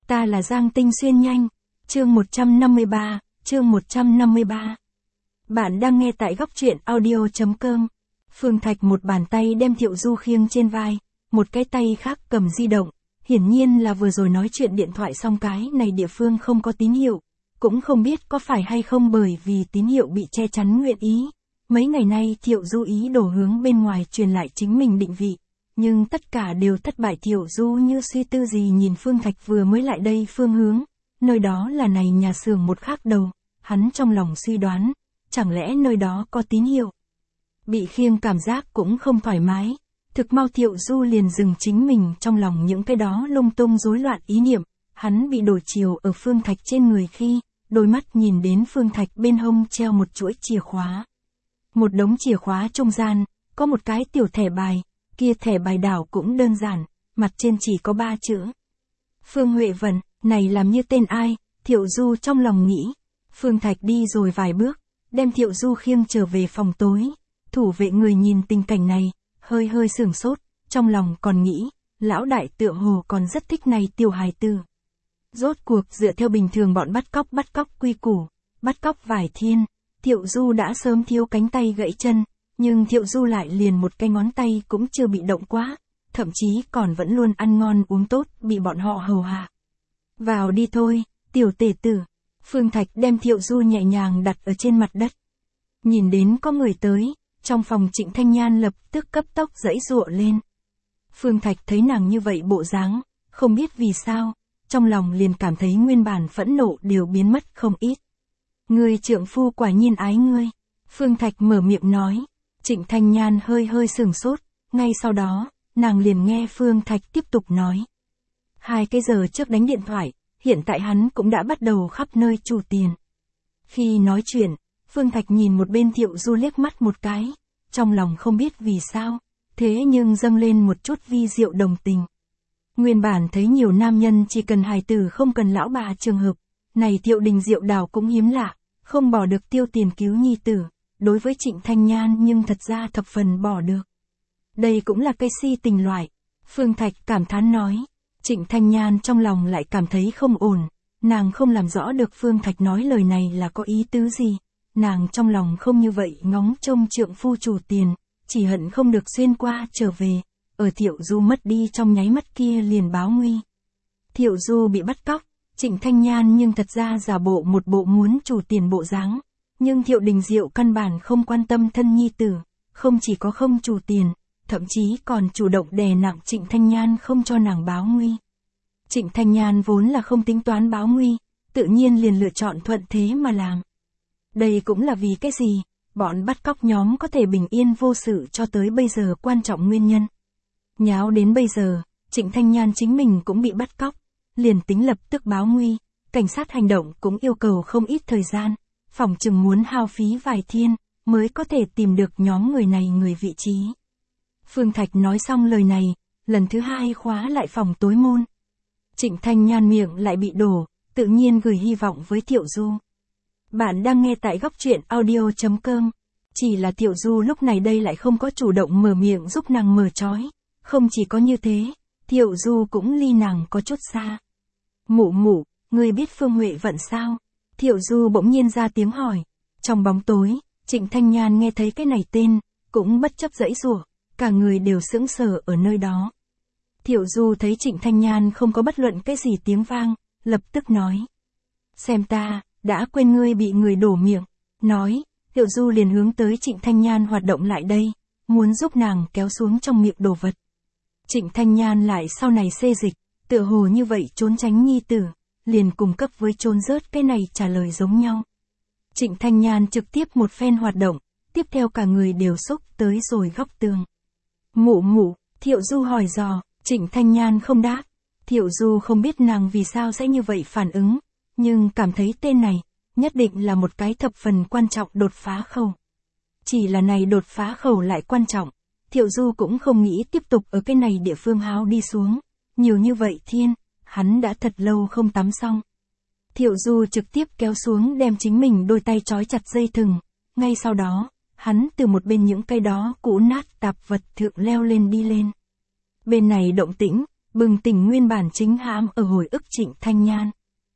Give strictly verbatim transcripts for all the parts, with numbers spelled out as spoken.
Ta là Giang Tinh Xuyên nhanh. Chương một trăm năm mươi ba, chương một trăm năm mươi ba. Bạn đang nghe tại góc truyện audio.com. Phương Thạch một bàn tay đem Thiệu Du khiêng trên vai, một cái tay khác cầm di động. Hiển nhiên là vừa rồi nói chuyện điện thoại xong cái này địa phương không có tín hiệu. Cũng không biết có phải hay không bởi vì tín hiệu bị che chắn nguyện ý. Mấy ngày nay Thiệu Du ý đổ hướng bên ngoài truyền lại chính mình định vị. Nhưng tất cả đều thất bại. Thiệu Du như suy tư gì nhìn Phương Thạch vừa mới lại đây phương hướng. Nơi đó là này nhà xưởng một khác đầu. Hắn trong lòng suy đoán, chẳng lẽ nơi đó có tín hiệu. Bị khiêng cảm giác cũng không thoải mái. Thực mau Thiệu Du liền dừng chính mình trong lòng những cái đó lung tung rối loạn ý niệm. Hắn bị đổi chiều ở Phương Thạch trên người khi, đôi mắt nhìn đến Phương Thạch bên hông treo một chuỗi chìa khóa. Một đống chìa khóa trung gian, có một cái tiểu thẻ bài, kia thẻ bài đảo cũng đơn giản, mặt trên chỉ có ba chữ. Phương Huệ Vân, này làm như tên ai, Thiệu Du trong lòng nghĩ. Phương Thạch đi rồi vài bước, đem Thiệu Du khiêng trở về phòng tối. Thủ vệ người nhìn tình cảnh này, hơi hơi sửng sốt, trong lòng còn nghĩ, lão đại tựa hồ còn rất thích này tiểu hài tử. Rốt cuộc dựa theo bình thường bọn bắt cóc bắt cóc quy củ, bắt cóc vài thiên, Thiệu Du đã sớm thiếu cánh tay gãy chân, nhưng Thiệu Du lại liền một cái ngón tay cũng chưa bị động quá, thậm chí còn vẫn luôn ăn ngon uống tốt, bị bọn họ hầu hạ. Vào đi thôi, tiểu tể tử. Phương Thạch đem Thiệu Du nhẹ nhàng đặt ở trên mặt đất. Nhìn đến có người tới, trong phòng Trịnh Thanh Nhan lập tức cấp tốc giãy giụa lên. Phương Thạch thấy nàng như vậy bộ dáng, không biết vì sao, trong lòng liền cảm thấy nguyên bản phẫn nộ đều biến mất không ít. Người trượng phu quả nhiên ái ngươi. Phương Thạch mở miệng nói. Trịnh Thanh Nhan hơi hơi sửng sốt, ngay sau đó, nàng liền nghe Phương Thạch tiếp tục nói. Hai cái giờ trước đánh điện thoại, hiện tại hắn cũng đã bắt đầu khắp nơi chủ tiền. Khi nói chuyện, Phương Thạch nhìn một bên Thiệu Du liếc mắt một cái, trong lòng không biết vì sao, thế nhưng dâng lên một chút vi diệu đồng tình. Nguyên bản thấy nhiều nam nhân chỉ cần hài tử không cần lão bà trường hợp, này Thiệu Đình Diệu Đào cũng hiếm lạ, không bỏ được tiêu tiền cứu nhi tử, đối với Trịnh Thanh Nhan nhưng thật ra thập phần bỏ được. Đây cũng là cây si tình loại, Phương Thạch cảm thán nói. Trịnh Thanh Nhan trong lòng lại cảm thấy không ổn, nàng không làm rõ được Phương Thạch nói lời này là có ý tứ gì, nàng trong lòng không như vậy ngóng trông trượng phu chủ tiền, chỉ hận không được xuyên qua trở về, ở Thiệu Du mất đi trong nháy mắt kia liền báo nguy. Thiệu Du bị bắt cóc, Trịnh Thanh Nhan nhưng thật ra giả bộ một bộ muốn chủ tiền bộ dáng, nhưng Thiệu Đình Diệu căn bản không quan tâm thân nhi tử, không chỉ có không chủ tiền, thậm chí còn chủ động đè nặng Trịnh Thanh Nhan không cho nàng báo nguy. Trịnh Thanh Nhan vốn là không tính toán báo nguy, tự nhiên liền lựa chọn thuận thế mà làm. Đây cũng là vì cái gì, bọn bắt cóc nhóm có thể bình yên vô sự cho tới bây giờ quan trọng nguyên nhân. Nháo đến bây giờ, Trịnh Thanh Nhan chính mình cũng bị bắt cóc, liền tính lập tức báo nguy, cảnh sát hành động cũng yêu cầu không ít thời gian, phỏng chừng muốn hao phí vài thiên, mới có thể tìm được nhóm người này người vị trí. Phương Thạch nói xong lời này, lần thứ hai khóa lại phòng tối môn. Trịnh Thanh Nhan miệng lại bị đổ, tự nhiên gửi hy vọng với Thiệu Du. Bạn đang nghe tại góc truyện audio.com. Chỉ là Thiệu Du lúc này đây lại không có chủ động mở miệng giúp nàng mở trói. Không chỉ có như thế, Thiệu Du cũng ly nàng có chút xa. Mụ mụ, ngươi biết Phương Huệ Vận sao? Thiệu Du bỗng nhiên ra tiếng hỏi. Trong bóng tối, Trịnh Thanh Nhan nghe thấy cái này tên, cũng bất chấp giãy giụa, cả người đều sững sờ ở nơi đó. Thiệu Du thấy Trịnh Thanh Nhan không có bất luận cái gì tiếng vang, lập tức nói. Xem ta, đã quên ngươi bị người đổ miệng. Nói, Thiệu Du liền hướng tới Trịnh Thanh Nhan hoạt động lại đây, muốn giúp nàng kéo xuống trong miệng đồ vật. Trịnh Thanh Nhan lại sau này xê dịch, tựa hồ như vậy trốn tránh nhi tử, liền cùng cấp với trốn rớt cái này trả lời giống nhau. Trịnh Thanh Nhan trực tiếp một phen hoạt động, tiếp theo cả người đều xúc tới rồi góc tường. Mụ mụ, Thiệu Du hỏi dò, Trịnh Thanh Nhan không đáp. Thiệu Du không biết nàng vì sao sẽ như vậy phản ứng, nhưng cảm thấy tên này, nhất định là một cái thập phần quan trọng đột phá khẩu. Chỉ là này đột phá khẩu lại quan trọng, Thiệu Du cũng không nghĩ tiếp tục ở cái này địa phương háo đi xuống. Nhiều như vậy thiên, hắn đã thật lâu không tắm xong. Thiệu Du trực tiếp kéo xuống đem chính mình đôi tay trói chặt dây thừng, ngay sau đó, hắn từ một bên những cây đó cũ nát tạp vật thượng leo lên đi lên. Bên này động tĩnh, bừng tỉnh nguyên bản chính hãm ở hồi ức Trịnh Thanh Nhan.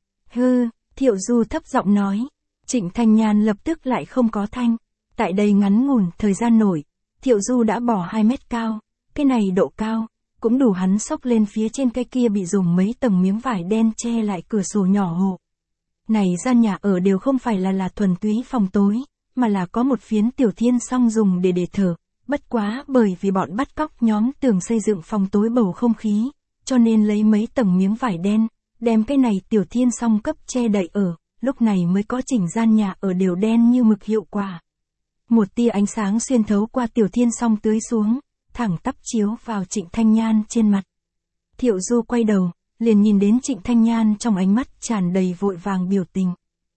Hư, Thiệu Du thấp giọng nói. Trịnh Thanh Nhan lập tức lại không có thanh. Tại đây ngắn ngủn thời gian nổi, Thiệu Du đã bỏ hai mét cao, cái này độ cao, cũng đủ hắn xốc lên phía trên cái kia bị dùng mấy tầng miếng vải đen che lại cửa sổ nhỏ hộ. Này gian nhà ở đều không phải là là thuần túy phòng tối, mà là có một phiến tiểu thiên song dùng để để thờ, bất quá bởi vì bọn bắt cóc nhóm tưởng xây dựng phòng tối bầu không khí, cho nên lấy mấy tầng miếng vải đen, đem cái này tiểu thiên song cấp che đậy ở, lúc này mới có chỉnh gian nhà ở đều đen như mực hiệu quả. Một tia ánh sáng xuyên thấu qua tiểu thiên song tưới xuống, thẳng tắp chiếu vào Trịnh Thanh Nhan trên mặt. Thiệu Du quay đầu, liền nhìn đến Trịnh Thanh Nhan trong ánh mắt tràn đầy vội vàng biểu tình.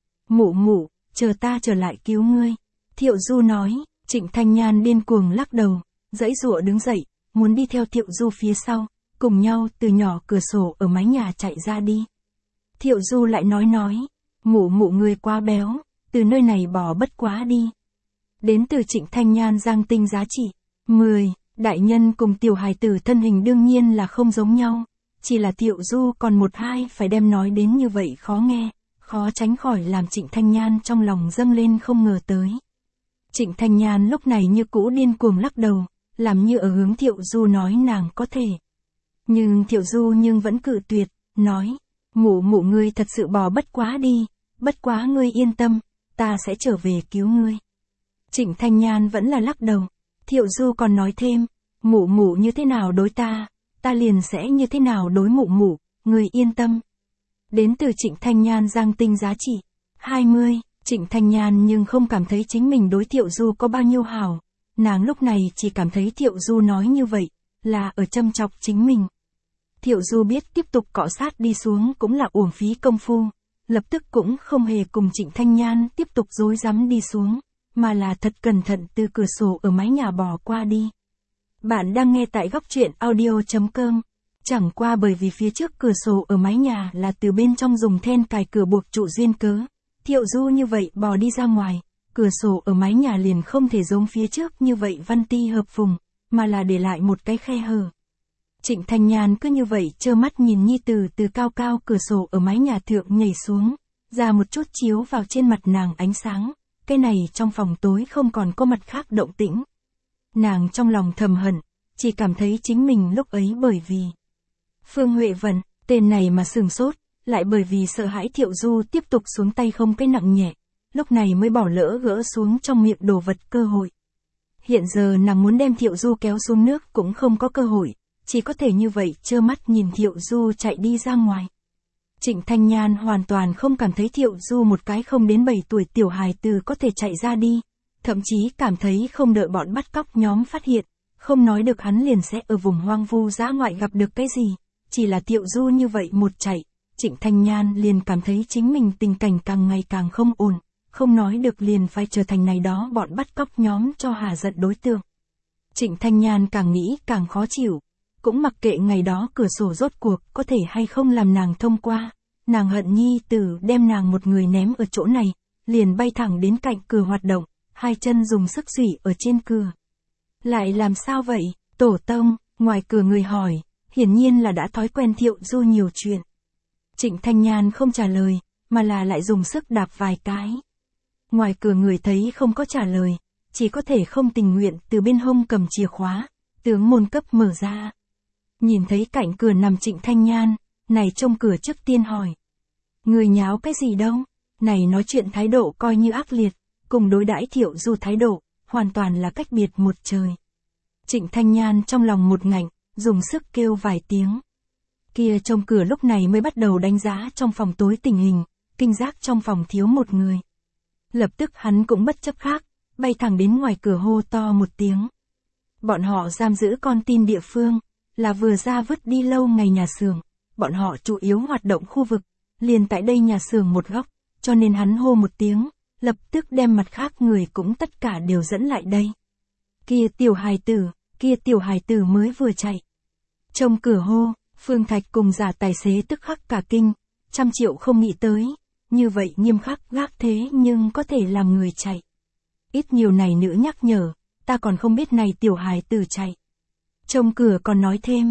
Mụ mụ, chờ ta trở lại cứu ngươi. Thiệu Du nói. Trịnh Thanh Nhan điên cuồng lắc đầu, giãy giụa đứng dậy, muốn đi theo Thiệu Du phía sau, cùng nhau từ nhỏ cửa sổ ở mái nhà chạy ra đi. Thiệu Du lại nói nói, mụ mụ ngươi quá béo, từ nơi này bỏ bất quá đi. Đến từ Trịnh Thanh Nhan giang tinh giá trị. mười. Đại nhân cùng tiểu hài tử thân hình đương nhiên là không giống nhau, chỉ là Thiệu Du còn một hai phải đem nói đến như vậy khó nghe, khó tránh khỏi làm Trịnh Thanh Nhan trong lòng dâng lên không ngờ tới. Trịnh Thanh Nhan lúc này như cũ điên cuồng lắc đầu, làm như ở hướng Thiệu Du nói nàng có thể. Nhưng Thiệu Du nhưng vẫn cự tuyệt, nói, mụ mụ ngươi thật sự bỏ bất quá đi, bất quá ngươi yên tâm, ta sẽ trở về cứu ngươi. Trịnh Thanh Nhan vẫn là lắc đầu, Thiệu Du còn nói thêm, mụ mụ như thế nào đối ta, ta liền sẽ như thế nào đối mụ mụ, ngươi yên tâm. Đến từ Trịnh Thanh Nhan giang tinh giá trị. hai mươi. Trịnh Thanh Nhan nhưng không cảm thấy chính mình đối Thiệu Du có bao nhiêu hảo, nàng lúc này chỉ cảm thấy Thiệu Du nói như vậy, là ở châm chọc chính mình. Thiệu Du biết tiếp tục cọ sát đi xuống cũng là uổng phí công phu, lập tức cũng không hề cùng Trịnh Thanh Nhan tiếp tục dối rắm đi xuống, mà là thật cẩn thận từ cửa sổ ở mái nhà bò qua đi. Bạn đang nghe tại góc truyện audio chấm com. Chẳng qua bởi vì phía trước cửa sổ ở mái nhà là từ bên trong dùng then cài cửa buộc trụ duyên cớ. Thiệu Du như vậy bò đi ra ngoài, cửa sổ ở mái nhà liền không thể giống phía trước như vậy văn ti hợp phùng, mà là để lại một cái khe hở. Trịnh Thanh Nhan cứ như vậy trơ mắt nhìn nhi tử từ cao cao cửa sổ ở mái nhà thượng nhảy xuống, ra một chút chiếu vào trên mặt nàng ánh sáng, cái này trong phòng tối không còn có mặt khác động tĩnh. Nàng trong lòng thầm hận, chỉ cảm thấy chính mình lúc ấy bởi vì Phương Huệ Vân, tên này mà sửng sốt, lại bởi vì sợ hãi Thiệu Du tiếp tục xuống tay không cái nặng nhẹ, lúc này mới bỏ lỡ gỡ xuống trong miệng đồ vật cơ hội. Hiện giờ nàng muốn đem Thiệu Du kéo xuống nước cũng không có cơ hội, chỉ có thể như vậy trơ mắt nhìn Thiệu Du chạy đi ra ngoài. Trịnh Thanh Nhan hoàn toàn không cảm thấy Thiệu Du một cái không đến bảy tuổi tiểu hài tử có thể chạy ra đi, thậm chí cảm thấy không đợi bọn bắt cóc nhóm phát hiện, không nói được hắn liền sẽ ở vùng hoang vu dã ngoại gặp được cái gì, chỉ là Thiệu Du như vậy một chạy. Trịnh Thanh Nhan liền cảm thấy chính mình tình cảnh càng ngày càng không ổn, không nói được liền phải trở thành này đó bọn bắt cóc nhóm cho hà giận đối tượng. Trịnh Thanh Nhan càng nghĩ càng khó chịu, cũng mặc kệ ngày đó cửa sổ rốt cuộc có thể hay không làm nàng thông qua, nàng hận nhi tử đem nàng một người ném ở chỗ này, liền bay thẳng đến cạnh cửa hoạt động, hai chân dùng sức duy ở trên cửa. Lại làm sao vậy, tổ tông, ngoài cửa người hỏi, hiển nhiên là đã thói quen Thiệu Du nhiều chuyện. Trịnh Thanh Nhan không trả lời, mà là lại dùng sức đạp vài cái. Ngoài cửa người thấy không có trả lời, chỉ có thể không tình nguyện từ bên hông cầm chìa khóa, tướng môn cấp mở ra. Nhìn thấy cạnh cửa nằm Trịnh Thanh Nhan, này trông cửa trước tiên hỏi. Người nháo cái gì đâu, này nói chuyện thái độ coi như ác liệt, cùng đối đãi Thiệu Du thái độ, hoàn toàn là cách biệt một trời. Trịnh Thanh Nhan trong lòng một ngạnh, dùng sức kêu vài tiếng. Kia trông cửa lúc này mới bắt đầu đánh giá trong phòng tối tình hình, kinh giác trong phòng thiếu một người. Lập tức hắn cũng bất chấp khác, bay thẳng đến ngoài cửa hô to một tiếng. Bọn họ giam giữ con tin địa phương, là vừa ra vứt đi lâu ngày nhà xưởng, bọn họ chủ yếu hoạt động khu vực, liền tại đây nhà xưởng một góc, cho nên hắn hô một tiếng, lập tức đem mặt khác người cũng tất cả đều dẫn lại đây. Kia tiểu hài tử, kia tiểu hài tử mới vừa chạy. Trông cửa hô, Phương Thạch cùng giả tài xế tức khắc cả kinh, trăm triệu không nghĩ tới, như vậy nghiêm khắc gác thế nhưng có thể làm người chạy. Ít nhiều này nữa nhắc nhở, ta còn không biết này tiểu hài tử chạy. Trông cửa còn nói thêm,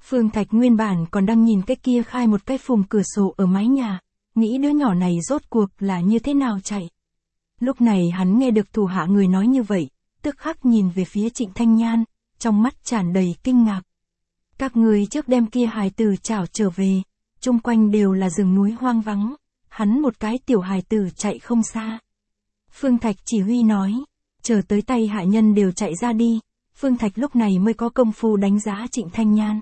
Phương Thạch nguyên bản còn đang nhìn cái kia khai một cái phùng cửa sổ ở mái nhà, nghĩ đứa nhỏ này rốt cuộc là như thế nào chạy. Lúc này hắn nghe được thủ hạ người nói như vậy, tức khắc nhìn về phía Trịnh Thanh Nhan, trong mắt tràn đầy kinh ngạc. Các người trước đem kia hài tử chảo trở về, chung quanh đều là rừng núi hoang vắng, hắn một cái tiểu hài tử chạy không xa. Phương Thạch chỉ huy nói, chờ tới tay hạ nhân đều chạy ra đi, Phương Thạch lúc này mới có công phu đánh giá Trịnh Thanh Nhan.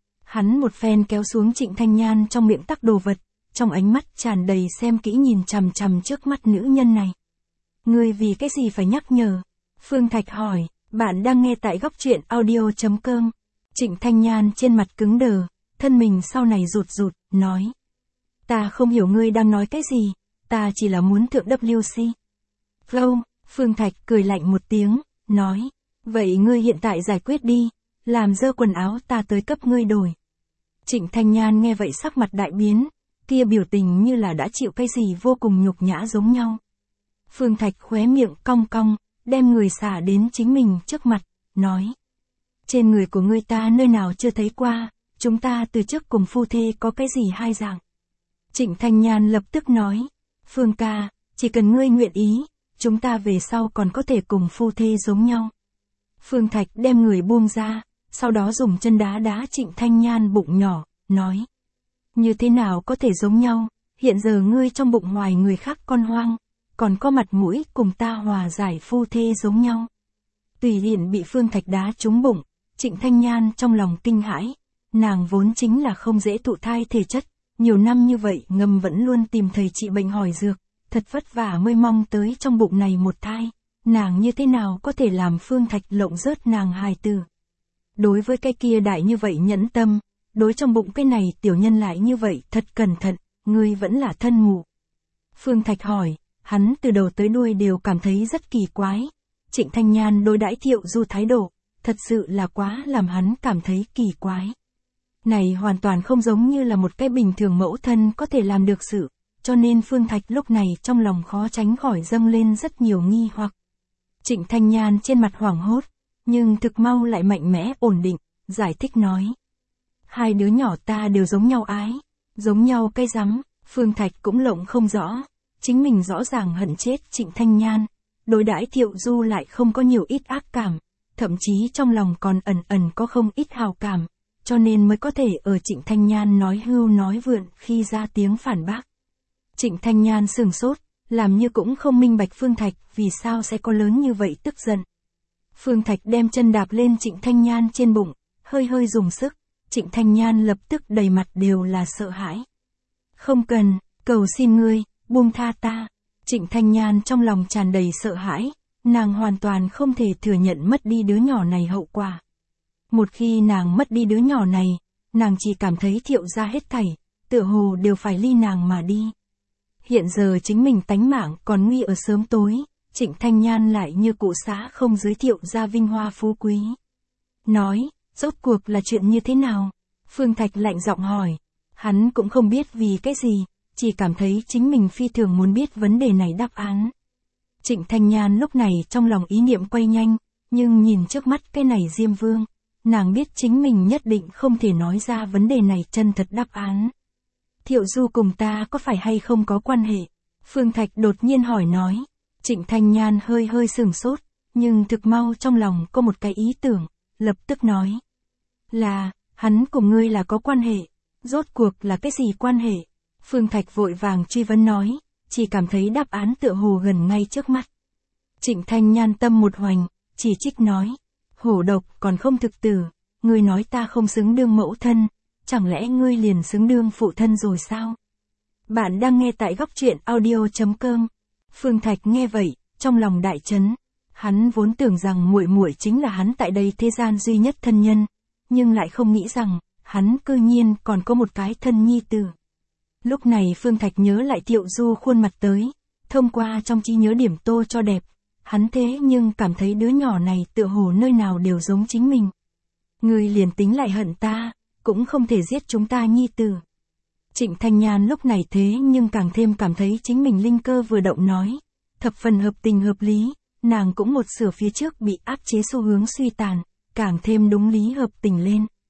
Hắn một phen kéo xuống Trịnh Thanh Nhan trong miệng tắc đồ vật, trong ánh mắt tràn đầy xem kỹ nhìn chằm chằm trước mắt nữ nhân này. Ngươi vì cái gì phải nhắc nhở? Phương Thạch hỏi, bạn đang nghe tại góc truyện audio chấm com. Trịnh Thanh Nhan trên mặt cứng đờ, thân mình sau này rụt rụt, nói. Ta không hiểu ngươi đang nói cái gì, ta chỉ là muốn thượng W C. Không, Phương Thạch cười lạnh một tiếng, nói. Vậy ngươi hiện tại giải quyết đi, làm dơ quần áo ta tới cấp ngươi đổi. Trịnh Thanh Nhan nghe vậy sắc mặt đại biến, kia biểu tình như là đã chịu cái gì vô cùng nhục nhã giống nhau. Phương Thạch khóe miệng cong cong, đem người xả đến chính mình trước mặt, nói. Trên người của ngươi ta nơi nào chưa thấy qua, chúng ta từ trước cùng phu thê có cái gì hai dạng. Trịnh Thanh Nhan lập tức nói. Phương ca, chỉ cần ngươi nguyện ý, chúng ta về sau còn có thể cùng phu thê giống nhau. Phương Thạch đem người buông ra, sau đó dùng chân đá đá Trịnh Thanh Nhan bụng nhỏ, nói. Như thế nào có thể giống nhau, hiện giờ ngươi trong bụng hoài người khác con hoang, còn có mặt mũi cùng ta hòa giải phu thê giống nhau. Tùy hiện bị Phương Thạch đá trúng bụng, Trịnh Thanh Nhan trong lòng kinh hãi, nàng vốn chính là không dễ thụ thai thể chất, nhiều năm như vậy ngầm vẫn luôn tìm thầy trị bệnh hỏi dược, thật vất vả mới mong tới trong bụng này một thai, nàng như thế nào có thể làm Phương Thạch lộng rớt nàng hài tử. Đối với cái kia đại như vậy nhẫn tâm, đối trong bụng cái này tiểu nhân lại như vậy thật cẩn thận, ngươi vẫn là thân mụ. Phương Thạch hỏi, hắn từ đầu tới đuôi đều cảm thấy rất kỳ quái. Trịnh Thanh Nhan đối đãi Thiệu Du thái độ, thật sự là quá làm hắn cảm thấy kỳ quái. Này hoàn toàn không giống như là một cái bình thường mẫu thân có thể làm được sự, cho nên Phương Thạch lúc này trong lòng khó tránh khỏi dâng lên rất nhiều nghi hoặc. Trịnh Thanh Nhan trên mặt hoảng hốt, nhưng thực mau lại mạnh mẽ ổn định, giải thích nói. Hai đứa nhỏ ta đều giống nhau ái, giống nhau cái rắm, Phương Thạch cũng lộng không rõ, chính mình rõ ràng hận chết Trịnh Thanh Nhan, đối đãi Thiệu Du lại không có nhiều ít ác cảm, thậm chí trong lòng còn ẩn ẩn có không ít hào cảm, cho nên mới có thể ở Trịnh Thanh Nhan nói hưu nói vượn khi ra tiếng phản bác. Trịnh Thanh Nhan sừng sốt, làm như cũng không minh bạch Phương Thạch vì sao sẽ có lớn như vậy tức giận. Phương Thạch đem chân đạp lên Trịnh Thanh Nhan trên bụng, hơi hơi dùng sức, Trịnh Thanh Nhan lập tức đầy mặt đều là sợ hãi. Không cần, cầu xin ngươi, buông tha ta. Trịnh Thanh Nhan trong lòng tràn đầy sợ hãi, nàng hoàn toàn không thể thừa nhận mất đi đứa nhỏ này hậu quả. Một khi nàng mất đi đứa nhỏ này, nàng chỉ cảm thấy Thiệu gia hết thảy, tựa hồ đều phải ly nàng mà đi. Hiện giờ chính mình tánh mạng còn nguy ở sớm tối, Trịnh Thanh Nhan lại như cụ xã không giới thiệu ra vinh hoa phú quý. Nói, rốt cuộc là chuyện như thế nào? Phương Thạch lạnh giọng hỏi. Hắn cũng không biết vì cái gì, chỉ cảm thấy chính mình phi thường muốn biết vấn đề này đáp án. Trịnh Thanh Nhan lúc này trong lòng ý niệm quay nhanh, nhưng nhìn trước mắt cái này Diêm Vương, nàng biết chính mình nhất định không thể nói ra vấn đề này chân thật đáp án. Thiệu Du cùng ta có phải hay không có quan hệ? Phương Thạch đột nhiên hỏi nói. Trịnh Thanh Nhan hơi hơi sừng sốt, nhưng thực mau trong lòng có một cái ý tưởng, lập tức nói. Là, hắn cùng ngươi là có quan hệ, rốt cuộc là cái gì quan hệ? Phương Thạch vội vàng truy vấn nói, chỉ cảm thấy đáp án tựa hồ gần ngay trước mắt. Trịnh Thanh Nhan tâm một hoành, chỉ trích nói. Hổ độc còn không thực tử, ngươi nói ta không xứng đương mẫu thân, chẳng lẽ ngươi liền xứng đương phụ thân rồi sao? Bạn đang nghe tại góc truyện audio chấm com. Phương Thạch nghe vậy, trong lòng đại chấn, hắn vốn tưởng rằng muội muội chính là hắn tại đây thế gian duy nhất thân nhân, nhưng lại không nghĩ rằng, hắn cư nhiên còn có một cái thân nhi tử. Lúc này Phương Thạch nhớ lại Thiệu Du khuôn mặt tới, thông qua trong trí nhớ điểm tô cho đẹp, hắn thế nhưng cảm thấy đứa nhỏ này tựa hồ nơi nào đều giống chính mình. Ngươi liền tính lại hận ta, cũng không thể giết chúng ta nhi tử. Trịnh Thanh Nhan lúc này thế nhưng càng thêm cảm thấy chính mình linh cơ vừa động nói, thập phần hợp tình hợp lý, nàng cũng một sửa phía trước bị áp chế xu hướng suy tàn, càng thêm đúng lý hợp tình lên.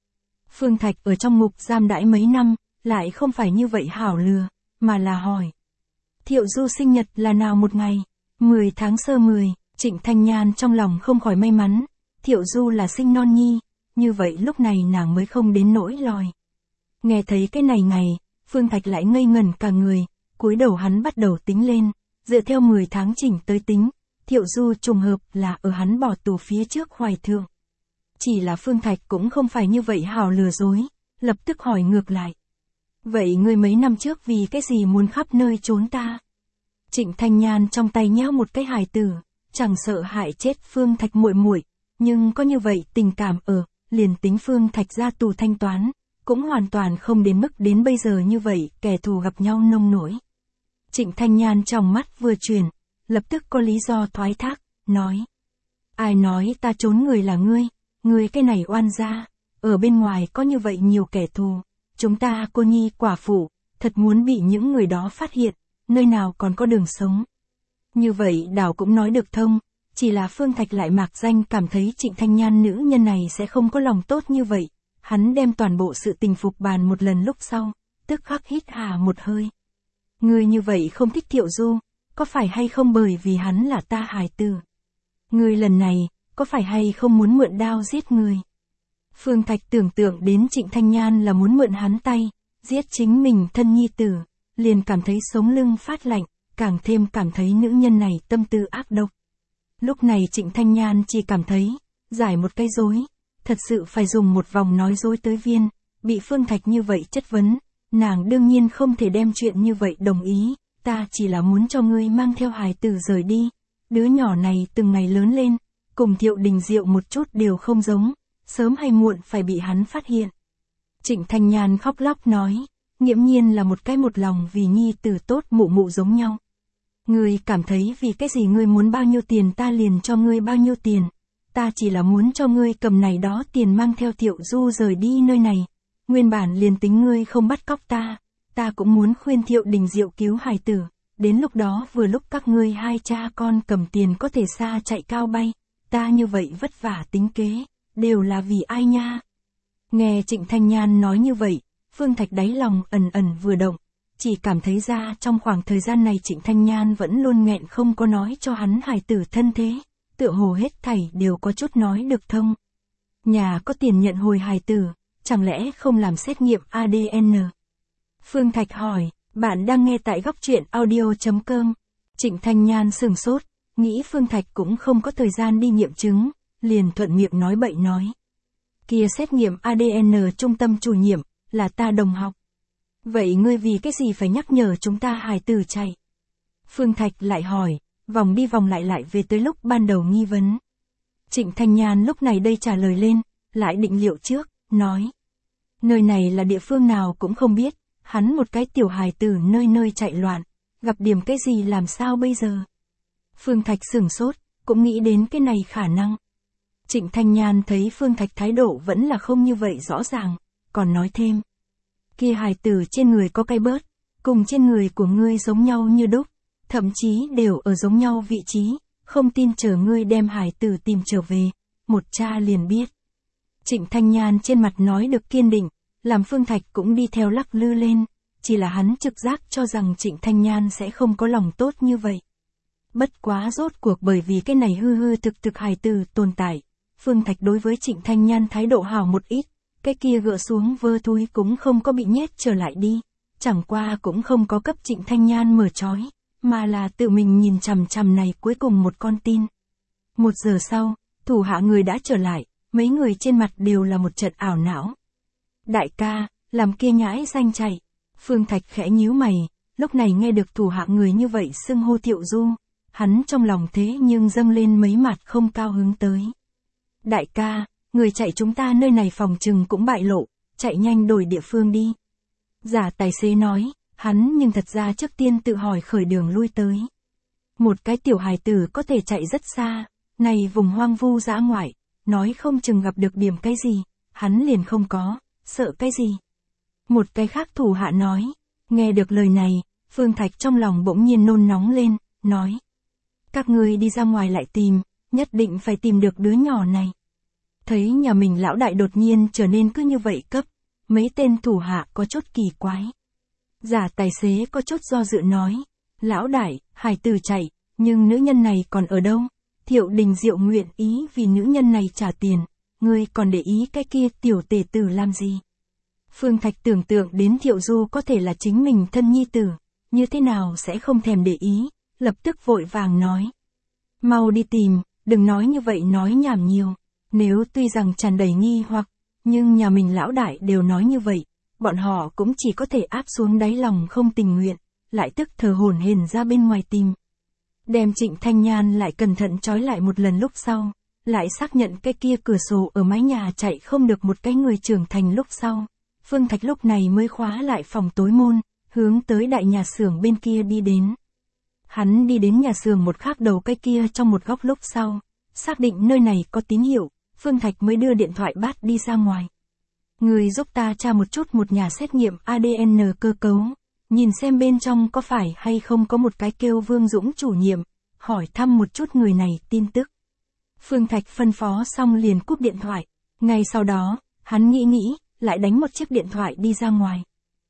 Phương Thạch ở trong ngục giam đãi mấy năm, lại không phải như vậy hảo lừa, mà là hỏi. Thiệu Du sinh nhật là nào một ngày? mười tháng sơ mười, Trịnh Thanh Nhan trong lòng không khỏi may mắn, Thiệu Du là sinh non nhi, như vậy lúc này nàng mới không đến nỗi lòi. Nghe thấy cái này ngày, Phương Thạch lại ngây ngẩn cả người, cúi đầu hắn bắt đầu tính lên, dựa theo mười tháng chỉnh tới tính, Thiệu Du trùng hợp là ở hắn bỏ tù phía trước hoài thượng. Chỉ là Phương Thạch cũng không phải như vậy hào lừa dối, lập tức hỏi ngược lại. Vậy ngươi mấy năm trước vì cái gì muốn khắp nơi trốn ta? Trịnh Thanh Nhan trong tay nhéo một cái hài tử, chẳng sợ hại chết Phương Thạch muội muội, nhưng có như vậy tình cảm ở, liền tính Phương Thạch ra tù thanh toán, cũng hoàn toàn không đến mức đến bây giờ như vậy, kẻ thù gặp nhau nông nổi. Trịnh Thanh Nhan trong mắt vừa chuyển, lập tức có lý do thoái thác, nói. Ai nói ta trốn người là ngươi, ngươi cái này oan gia, ở bên ngoài có như vậy nhiều kẻ thù, chúng ta cô nhi quả phụ, thật muốn bị những người đó phát hiện, nơi nào còn có đường sống. Như vậy đảo cũng nói được thông, chỉ là Phương Thạch lại mạc danh cảm thấy Trịnh Thanh Nhan nữ nhân này sẽ không có lòng tốt như vậy, hắn đem toàn bộ sự tình phục bàn một lần lúc sau, tức khắc hít hà một hơi. Ngươi như vậy không thích Thiệu Du, có phải hay không bởi vì hắn là ta hài tử? Ngươi lần này, có phải hay không muốn mượn đao giết người? Phương Thạch tưởng tượng đến Trịnh Thanh Nhan là muốn mượn hắn tay, giết chính mình thân nhi tử, liền cảm thấy sống lưng phát lạnh, càng thêm cảm thấy nữ nhân này tâm tư ác độc. Lúc này Trịnh Thanh Nhan chỉ cảm thấy, giải một cái dối, thật sự phải dùng một vòng nói dối tới viên, bị Phương Thạch như vậy chất vấn, nàng đương nhiên không thể đem chuyện như vậy đồng ý, ta chỉ là muốn cho ngươi mang theo hài tử rời đi, đứa nhỏ này từng ngày lớn lên, cùng Thiệu Đình Diệu một chút đều không giống, sớm hay muộn phải bị hắn phát hiện. Trịnh Thanh Nhan khóc lóc nói, nghiễm nhiên là một cái một lòng vì nhi tử tốt mụ mụ giống nhau. Ngươi cảm thấy vì cái gì ngươi muốn bao nhiêu tiền ta liền cho ngươi bao nhiêu tiền, ta chỉ là muốn cho ngươi cầm này đó tiền mang theo Thiệu Du rời đi nơi này, nguyên bản liền tính ngươi không bắt cóc ta, ta cũng muốn khuyên Thiệu Đình Diệu cứu hài tử, đến lúc đó vừa lúc các ngươi hai cha con cầm tiền có thể xa chạy cao bay, ta như vậy vất vả tính kế, đều là vì ai nha? Nghe Trịnh Thanh Nhan nói như vậy, Phương Thạch đáy lòng ẩn ẩn vừa động, chỉ cảm thấy ra trong khoảng thời gian này Trịnh Thanh Nhan vẫn luôn nghẹn không có nói cho hắn hài tử thân thế, tựa hồ hết thảy đều có chút nói được thông. Nhà có tiền nhận hồi hài tử, chẳng lẽ không làm xét nghiệm a đê en? Phương Thạch hỏi, bạn đang nghe tại góc truyện audio chấm com. Trịnh Thanh Nhan sửng sốt, nghĩ Phương Thạch cũng không có thời gian đi nghiệm chứng, liền thuận miệng nói bậy nói. Kia xét nghiệm a đê en trung tâm chủ nhiệm, là ta đồng học. Vậy ngươi vì cái gì phải nhắc nhở chúng ta hài tử chạy? Phương Thạch lại hỏi, vòng đi vòng lại lại về tới lúc ban đầu nghi vấn. Trịnh Thanh Nhan lúc này đây trả lời lên, lại định liệu trước, nói. Nơi này là địa phương nào cũng không biết, hắn một cái tiểu hài tử nơi nơi chạy loạn, gặp điểm cái gì làm sao bây giờ? Phương Thạch sửng sốt, cũng nghĩ đến cái này khả năng. Trịnh Thanh Nhan thấy Phương Thạch thái độ vẫn là không như vậy rõ ràng, còn nói thêm. Kia hài tử trên người có cái bớt, cùng trên người của ngươi giống nhau như đúc, thậm chí đều ở giống nhau vị trí, không tin chờ ngươi đem hài tử tìm trở về, một cha liền biết. Trịnh Thanh Nhan trên mặt nói được kiên định, làm Phương Thạch cũng đi theo lắc lư lên, chỉ là hắn trực giác cho rằng Trịnh Thanh Nhan sẽ không có lòng tốt như vậy. Bất quá rốt cuộc bởi vì cái này hư hư thực thực hài tử tồn tại, Phương Thạch đối với Trịnh Thanh Nhan thái độ hảo một ít, cái kia gỡ xuống vơ túi cũng không có bị nhét trở lại đi, chẳng qua cũng không có cấp Trịnh Thanh Nhan mở trói, mà là tự mình nhìn chằm chằm này cuối cùng một con tin. Một giờ sau, thủ hạ người đã trở lại, mấy người trên mặt đều là một trận ảo não. Đại ca, làm kia nhãi danh chạy. Phương Thạch khẽ nhíu mày, lúc này nghe được thủ hạ người như vậy xưng hô Thiệu Du, hắn trong lòng thế nhưng dâng lên mấy mặt không cao hứng tới. Đại ca, người chạy chúng ta nơi này phòng trừng cũng bại lộ, chạy nhanh đổi địa phương đi. Giả tài xế nói, hắn nhưng thật ra trước tiên tự hỏi khởi đường lui tới. Một cái tiểu hài tử có thể chạy rất xa, này vùng hoang vu dã ngoại, nói không chừng gặp được điểm cái gì, hắn liền không có, sợ cái gì. Một cái khác thủ hạ nói, nghe được lời này, Phương Thạch trong lòng bỗng nhiên nôn nóng lên, nói. Các ngươi đi ra ngoài lại tìm, nhất định phải tìm được đứa nhỏ này. Thấy nhà mình lão đại đột nhiên trở nên cứ như vậy cấp, mấy tên thủ hạ có chút kỳ quái. Giả tài xế có chút do dự nói, lão đại, hải tử chạy, nhưng nữ nhân này còn ở đâu? Thiệu Đình Diệu nguyện ý vì nữ nhân này trả tiền, ngươi còn để ý cái kia tiểu tể tử làm gì? Phương Thạch tưởng tượng đến Thiệu Du có thể là chính mình thân nhi tử, như thế nào sẽ không thèm để ý, lập tức vội vàng nói. Mau đi tìm, đừng nói như vậy nói nhảm nhiều, nếu tuy rằng tràn đầy nghi hoặc, nhưng nhà mình lão đại đều nói như vậy, bọn họ cũng chỉ có thể áp xuống đáy lòng không tình nguyện, lại tức thở hổn hển ra bên ngoài tìm. Đem Trịnh Thanh Nhan lại cẩn thận trói lại một lần lúc sau, lại xác nhận cái kia cửa sổ ở mái nhà chạy không được một cái người trưởng thành lúc sau. Phương Thạch lúc này mới khóa lại phòng tối môn, hướng tới đại nhà xưởng bên kia đi đến. Hắn đi đến nhà xưởng một khác đầu cái kia trong một góc lúc sau, xác định nơi này có tín hiệu, Phương Thạch mới đưa điện thoại bát đi ra ngoài. Người giúp ta tra một chút một nhà xét nghiệm a đê en cơ cấu, nhìn xem bên trong có phải hay không có một cái kêu Vương Dũng chủ nhiệm, hỏi thăm một chút người này tin tức. Phương Thạch phân phó xong liền cúp điện thoại, ngay sau đó, hắn nghĩ nghĩ, lại đánh một chiếc điện thoại đi ra ngoài.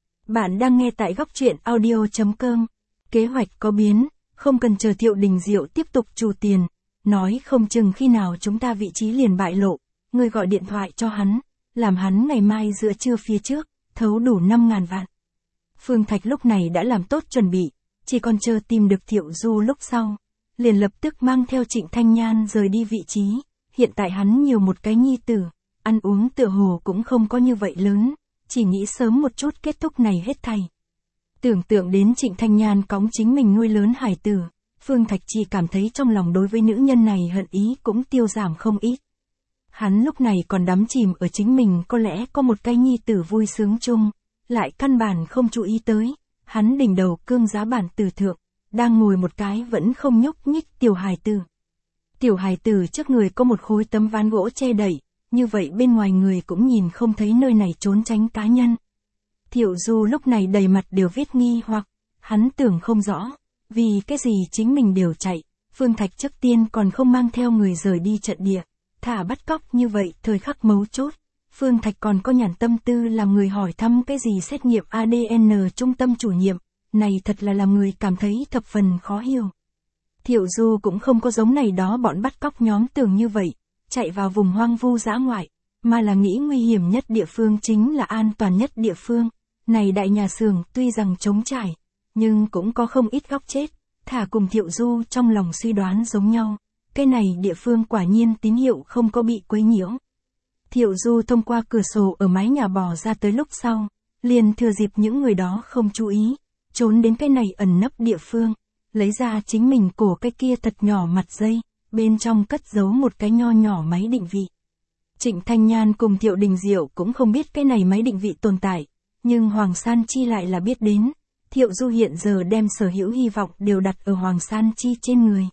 Bạn đang nghe tại góc truyện audio chấm com. Kế hoạch có biến, không cần chờ Thiệu Đình Diệu tiếp tục trù tiền, nói không chừng khi nào chúng ta vị trí liền bại lộ, người gọi điện thoại cho hắn, làm hắn ngày mai giữa trưa phía trước, thấu đủ năm ngàn vạn. Phương Thạch lúc này đã làm tốt chuẩn bị, chỉ còn chờ tìm được Thiệu Du lúc sau, liền lập tức mang theo Trịnh Thanh Nhan rời đi vị trí, hiện tại hắn nhiều một cái nhi tử, ăn uống tựa hồ cũng không có như vậy lớn, chỉ nghĩ sớm một chút kết thúc này hết thảy. Tưởng tượng đến Trịnh Thanh Nhan cõng chính mình nuôi lớn hải tử, Phương Thạch chỉ cảm thấy trong lòng đối với nữ nhân này hận ý cũng tiêu giảm không ít. Hắn lúc này còn đắm chìm ở chính mình có lẽ có một cái nhi tử vui sướng chung, lại căn bản không chú ý tới, hắn đỉnh đầu cương giá bản tử thượng, đang ngồi một cái vẫn không nhúc nhích tiểu hài tử. Tiểu hài tử trước người có một khối tấm ván gỗ che đậy, như vậy bên ngoài người cũng nhìn không thấy nơi này trốn tránh cá nhân. Thiệu Du lúc này đầy mặt đều viết nghi hoặc, hắn tưởng không rõ, vì cái gì chính mình đều chạy, Phương Thạch trước tiên còn không mang theo người rời đi trận địa, thả bắt cóc như vậy thời khắc mấu chốt. Phương Thạch còn có nhàn tâm tư làm người hỏi thăm cái gì xét nghiệm a đê en trung tâm chủ nhiệm, này thật là làm người cảm thấy thập phần khó hiểu. Thiệu Du cũng không có giống này đó bọn bắt cóc nhóm tưởng như vậy, chạy vào vùng hoang vu dã ngoại, mà là nghĩ nguy hiểm nhất địa phương chính là an toàn nhất địa phương. Này đại nhà xưởng tuy rằng trống trải, nhưng cũng có không ít góc chết, thả cùng Thiệu Du trong lòng suy đoán giống nhau, cái này địa phương quả nhiên tín hiệu không có bị quấy nhiễu. Thiệu Du thông qua cửa sổ ở mái nhà bò ra tới lúc sau, liền thừa dịp những người đó không chú ý, trốn đến cái này ẩn nấp địa phương, lấy ra chính mình cổ cái kia thật nhỏ mặt dây, bên trong cất giấu một cái nho nhỏ máy định vị. Trịnh Thanh Nhan cùng Thiệu Đình Diệu cũng không biết cái này máy định vị tồn tại, nhưng Hoàng San Chi lại là biết đến. Thiệu Du hiện giờ đem sở hữu hy vọng đều đặt ở Hoàng San Chi trên người.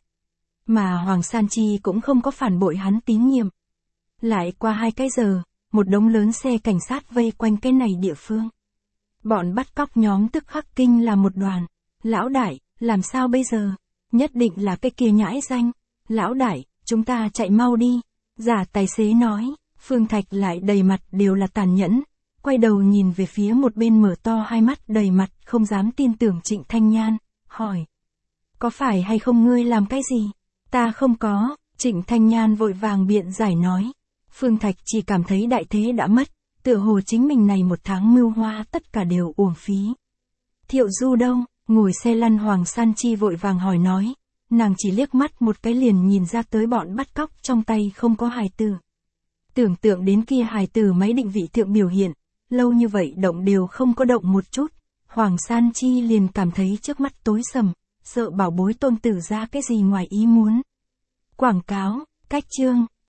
Mà Hoàng San Chi cũng không có phản bội hắn tín nhiệm. Lại qua hai cái giờ, một đống lớn xe cảnh sát vây quanh cái này địa phương. Bọn bắt cóc nhóm tức khắc kinh là một đoàn. Lão đại, làm sao bây giờ? Nhất định là cái kia nhãi danh. Lão đại, chúng ta chạy mau đi. Giả tài xế nói, Phương Thạch lại đầy mặt đều là tàn nhẫn. Quay đầu nhìn về phía một bên mở to hai mắt đầy mặt không dám tin tưởng Trịnh Thanh Nhan, hỏi. Có phải hay không ngươi làm cái gì? Ta không có, Trịnh Thanh Nhan vội vàng biện giải nói. Phương Thạch chỉ cảm thấy đại thế đã mất, tựa hồ chính mình này một tháng mưu hoa tất cả đều uổng phí. Thiệu Du đâu? Ngồi xe lăn Hoàng San Chi vội vàng hỏi nói. Nàng chỉ liếc mắt một cái liền nhìn ra tới bọn bắt cóc trong tay không có hài tử. Tưởng tượng đến kia hài tử máy định vị thượng biểu hiện, lâu như vậy động đều không có động một chút, Hoàng San Chi liền cảm thấy trước mắt tối sầm, sợ bảo bối tôn tử ra cái gì ngoài ý muốn. Quảng cáo, cách chương.